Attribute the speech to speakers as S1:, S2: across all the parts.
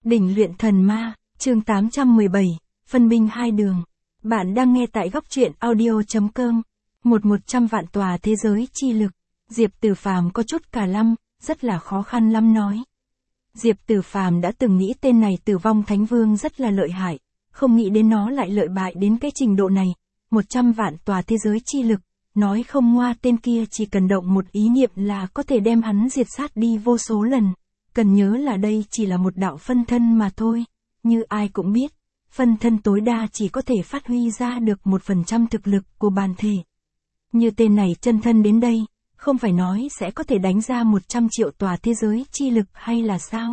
S1: Đỉnh luyện thần ma, chương 817, phân minh hai đường. Bạn đang nghe tại góc truyện audio.com. 100 vạn tòa thế giới chi lực. Diệp Tử Phàm có chút cả lăm, rất là khó khăn lắm nói. Diệp Tử Phàm đã từng nghĩ tên này Tử Vong Thánh Vương rất là lợi hại, không nghĩ đến nó lại lợi bại đến cái trình độ này. 100 vạn tòa thế giới chi lực, nói không ngoa tên kia chỉ cần động một ý niệm là có thể đem hắn diệt sát đi vô số lần. Cần nhớ là đây chỉ là một đạo phân thân mà thôi, như ai cũng biết, phân thân tối đa chỉ có thể phát huy ra được 1% thực lực của bản thể. Như tên này chân thân đến đây, không phải nói sẽ có thể đánh ra 100 triệu tòa thế giới chi lực hay là sao?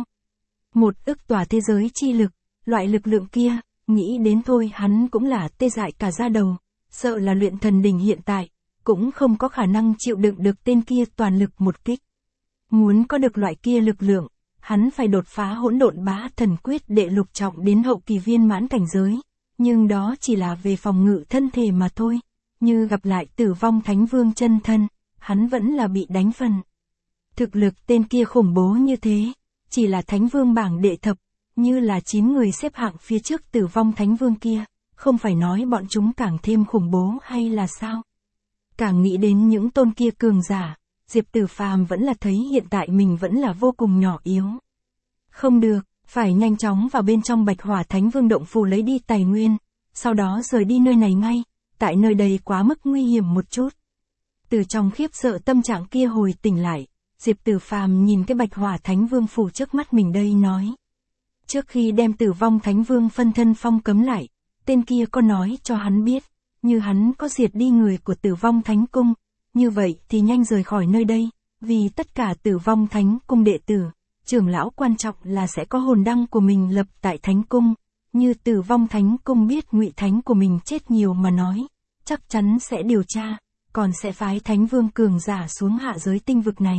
S1: 1 ức tòa thế giới chi lực, loại lực lượng kia, nghĩ đến thôi hắn cũng là tê dại cả da đầu, sợ là luyện thần đỉnh hiện tại, cũng không có khả năng chịu đựng được tên kia toàn lực một kích. Muốn có được loại kia lực lượng, hắn phải đột phá hỗn độn bá thần quyết đệ lục trọng đến hậu kỳ viên mãn cảnh giới, nhưng đó chỉ là về phòng ngự thân thể mà thôi, như gặp lại Tử Vong Thánh Vương chân thân, hắn vẫn là bị đánh phần. Thực lực tên kia khủng bố như thế, chỉ là Thánh Vương bảng đệ thập, như là 9 người xếp hạng phía trước Tử Vong Thánh Vương kia, không phải nói bọn chúng càng thêm khủng bố hay là sao? Càng nghĩ đến những tôn kia cường giả, Diệp Tử Phàm vẫn là thấy hiện tại mình vẫn là vô cùng nhỏ yếu. Không được, phải nhanh chóng vào bên trong Bạch Hỏa Thánh Vương động phủ lấy đi tài nguyên, sau đó rời đi nơi này ngay, tại nơi đây quá mức nguy hiểm một chút. Từ trong khiếp sợ tâm trạng kia hồi tỉnh lại, Diệp Tử Phàm nhìn cái Bạch Hỏa Thánh Vương phủ trước mắt mình đây nói. Trước khi đem Tử Vong Thánh Vương phân thân phong cấm lại, tên kia có nói cho hắn biết, như hắn có diệt đi người của Tử Vong Thánh Cung, như vậy thì nhanh rời khỏi nơi đây, vì tất cả Tử Vong Thánh Cung đệ tử, trưởng lão quan trọng là sẽ có hồn đăng của mình lập tại Thánh Cung, như Tử Vong Thánh Cung biết Ngụy Thánh của mình chết nhiều mà nói, chắc chắn sẽ điều tra, còn sẽ phái Thánh Vương cường giả xuống hạ giới tinh vực này.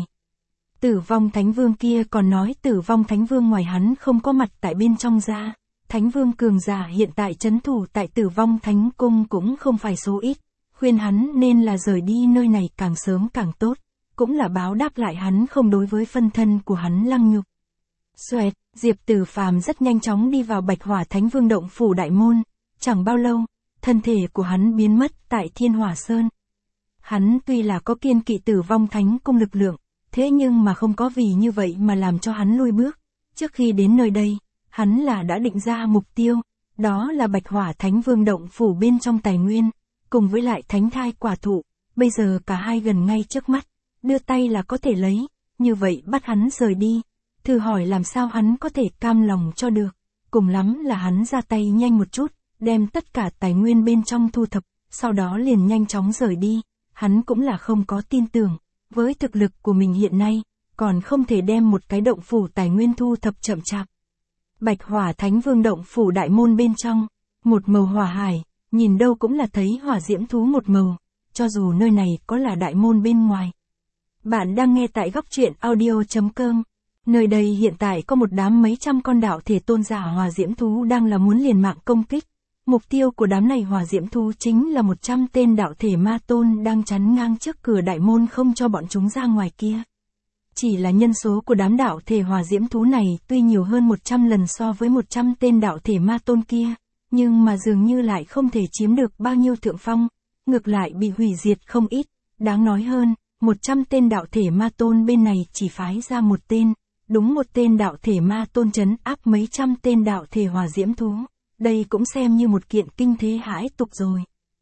S1: Tử Vong Thánh Vương kia còn nói Tử Vong Thánh Vương ngoài hắn không có mặt tại bên trong ra, Thánh Vương cường giả hiện tại trấn thủ tại Tử Vong Thánh Cung cũng không phải số ít, khuyên hắn nên là rời đi nơi này càng sớm càng tốt, cũng là báo đáp lại hắn không đối với phân thân của hắn lăng nhục. Xoẹt, Diệp Tử Phàm rất nhanh chóng đi vào Bạch Hỏa Thánh Vương động phủ đại môn, chẳng bao lâu, thân thể của hắn biến mất tại Thiên Hỏa Sơn. Hắn tuy là có kiên kỵ Tử Vong Thánh Cung lực lượng, thế nhưng mà không có vì như vậy mà làm cho hắn lui bước. Trước khi đến nơi đây, hắn là đã định ra mục tiêu, đó là Bạch Hỏa Thánh Vương động phủ bên trong tài nguyên, cùng với lại thánh thai quả thụ, bây giờ cả hai gần ngay trước mắt, đưa tay là có thể lấy, như vậy bắt hắn rời đi, thử hỏi làm sao hắn có thể cam lòng cho được, cùng lắm là hắn ra tay nhanh một chút, đem tất cả tài nguyên bên trong thu thập, sau đó liền nhanh chóng rời đi, hắn cũng là không có tin tưởng, với thực lực của mình hiện nay, còn không thể đem một cái động phủ tài nguyên thu thập chậm chạp. Bạch Hỏa Thánh Vương động phủ đại môn bên trong, một màu hỏa hải, nhìn đâu cũng là thấy hỏa diễm thú một màu, cho dù nơi này có là đại môn bên ngoài. Bạn đang nghe tại góc truyện audio.com. Nơi đây hiện tại có một đám mấy trăm con đạo thể tôn giả hỏa diễm thú đang là muốn liều mạng công kích. Mục tiêu của đám này hỏa diễm thú chính là 100 tên đạo thể ma tôn đang chắn ngang trước cửa đại môn không cho bọn chúng ra ngoài kia. Chỉ là nhân số của đám đạo thể hỏa diễm thú này tuy nhiều hơn 100 lần so với 100 tên đạo thể ma tôn kia, nhưng mà dường như lại không thể chiếm được bao nhiêu thượng phong, ngược lại bị hủy diệt không ít. Đáng nói hơn, 100 tên đạo thể ma tôn bên này chỉ phái ra một tên, đúng một tên đạo thể ma tôn trấn áp mấy trăm tên đạo thể hỏa diễm thú. Đây cũng xem như một kiện kinh thế hãi tục rồi.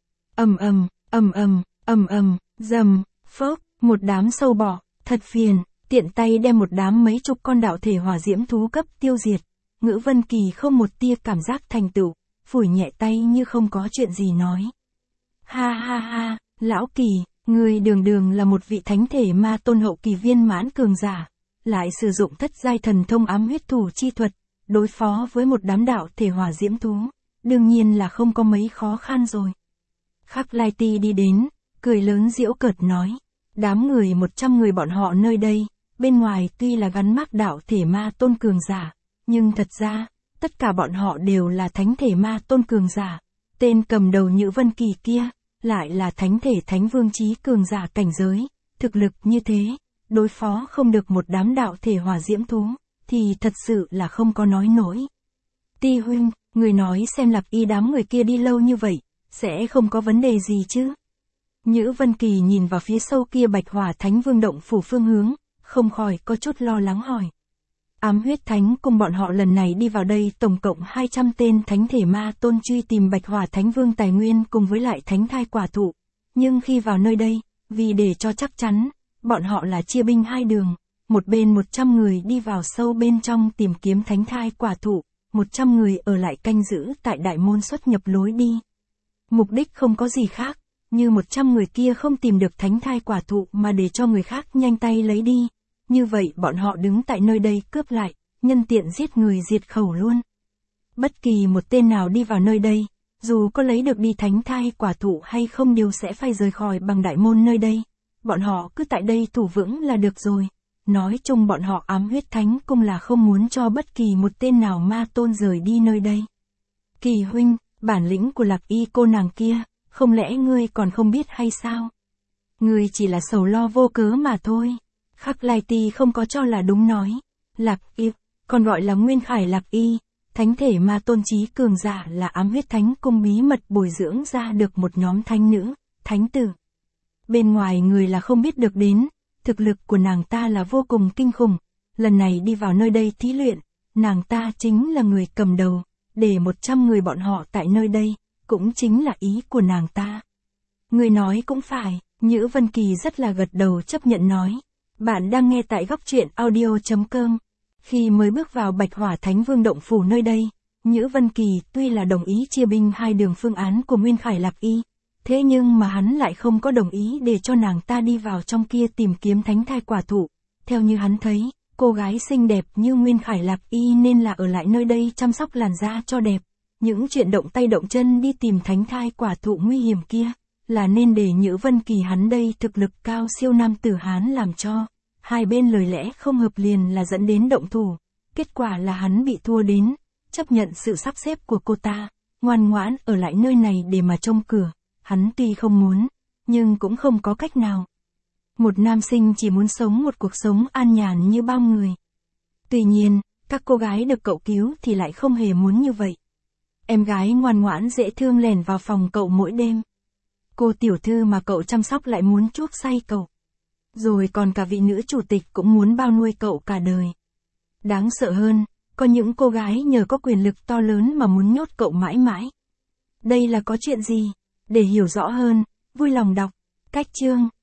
S1: Rầm, phốc, một đám sâu bọ, thật phiền, tiện tay đem một đám mấy chục con đạo thể hỏa diễm thú cấp tiêu diệt. Ngữ Vân Kỳ không một tia cảm giác thành tựu, phủi nhẹ tay như không có chuyện gì nói. Ha ha ha, lão Kỳ, người đường là một vị thánh thể ma tôn hậu kỳ viên mãn cường giả, lại sử dụng thất giai thần thông ám huyết thủ chi thuật, đối phó với một đám đạo thể hỏa diễm thú, đương nhiên là không có mấy khó khăn rồi. Khắc Lai Ti đi đến, cười lớn giễu cợt nói, đám người 100 người bọn họ nơi đây, bên ngoài tuy là gắn mác đạo thể ma tôn cường giả, nhưng thật ra, tất cả bọn họ đều là thánh thể ma tôn cường giả, tên cầm đầu Nhữ Vân Kỳ kia, lại là thánh thể thánh vương chí cường giả cảnh giới, thực lực như thế, đối phó không được một đám đạo thể hỏa diễm thú, thì thật sự là không có nói nổi. Ti huynh, người nói xem Lạc Y đám người kia đi lâu như vậy, sẽ không có vấn đề gì chứ? Nhữ Vân Kỳ nhìn vào phía sâu kia Bạch Hỏa Thánh Vương động phủ phương hướng, không khỏi có chút lo lắng hỏi. Ám Huyết Thánh cùng bọn họ lần này đi vào đây tổng cộng 200 tên thánh thể ma tôn truy tìm Bạch Hỏa Thánh Vương tài nguyên cùng với lại thánh thai quả thụ. Nhưng khi vào nơi đây, vì để cho chắc chắn, bọn họ là chia binh hai đường, một bên 100 người đi vào sâu bên trong tìm kiếm thánh thai quả thụ, 100 người ở lại canh giữ tại đại môn xuất nhập lối đi. Mục đích không có gì khác, như 100 người kia không tìm được thánh thai quả thụ mà để cho người khác nhanh tay lấy đi. Như vậy bọn họ đứng tại nơi đây cướp lại, nhân tiện giết người diệt khẩu luôn. Bất kỳ một tên nào đi vào nơi đây, dù có lấy được đi thánh thai quả thụ hay không đều sẽ phải rời khỏi bằng đại môn nơi đây. Bọn họ cứ tại đây thủ vững là được rồi. Nói chung bọn họ Ám Huyết Thánh Cung là không muốn cho bất kỳ một tên nào ma tôn rời đi nơi đây. Kỳ huynh, bản lĩnh của Lạc Y cô nàng kia, không lẽ ngươi còn không biết hay sao? Ngươi chỉ là sầu lo vô cớ mà thôi. Khắc Lai Ti không có cho là đúng nói. Lạc Y, còn gọi là Nguyên Khải Lạc Y, thánh thể ma tôn trí cường giả là Ám Huyết Thánh Cung bí mật bồi dưỡng ra được một nhóm thánh nữ, thánh tử. Bên ngoài người là không biết được đến, thực lực của nàng ta là vô cùng kinh khủng. Lần này đi vào nơi đây thí luyện, nàng ta chính là người cầm đầu, để 100 người bọn họ tại nơi đây, cũng chính là ý của nàng ta. Người nói cũng phải, Nhữ Vân Kỳ rất là gật đầu chấp nhận nói. Bạn đang nghe tại góc truyện audio.com. Khi mới bước vào Bạch Hỏa Thánh Vương động phủ nơi đây, Nhữ Vân Kỳ tuy là đồng ý chia binh hai đường phương án của Nguyên Khải Lạc Y, thế nhưng mà hắn lại không có đồng ý để cho nàng ta đi vào trong kia tìm kiếm thánh thai quả thụ. Theo như hắn thấy, cô gái xinh đẹp như Nguyên Khải Lạc Y nên là ở lại nơi đây chăm sóc làn da cho đẹp. Những chuyện động tay động chân đi tìm thánh thai quả thụ nguy hiểm kia, là nên để Nhữ Vân Kỳ hắn đây thực lực cao siêu nam tử Hán làm cho. Hai bên lời lẽ không hợp liền là dẫn đến động thủ. Kết quả là hắn bị thua đến, chấp nhận sự sắp xếp của cô ta, ngoan ngoãn ở lại nơi này để mà trông cửa. Hắn tuy không muốn, nhưng cũng không có cách nào. Một nam sinh chỉ muốn sống một cuộc sống an nhàn như bao người. Tuy nhiên, các cô gái được cậu cứu thì lại không hề muốn như vậy. Em gái ngoan ngoãn dễ thương lẻn vào phòng cậu mỗi đêm. Cô tiểu thư mà cậu chăm sóc lại muốn chuốc say cậu. Rồi còn cả vị nữ chủ tịch cũng muốn bao nuôi cậu cả đời. Đáng sợ hơn, có những cô gái nhờ có quyền lực to lớn mà muốn nhốt cậu mãi mãi. Đây là có chuyện gì? Để hiểu rõ hơn, vui lòng đọc. Cách chương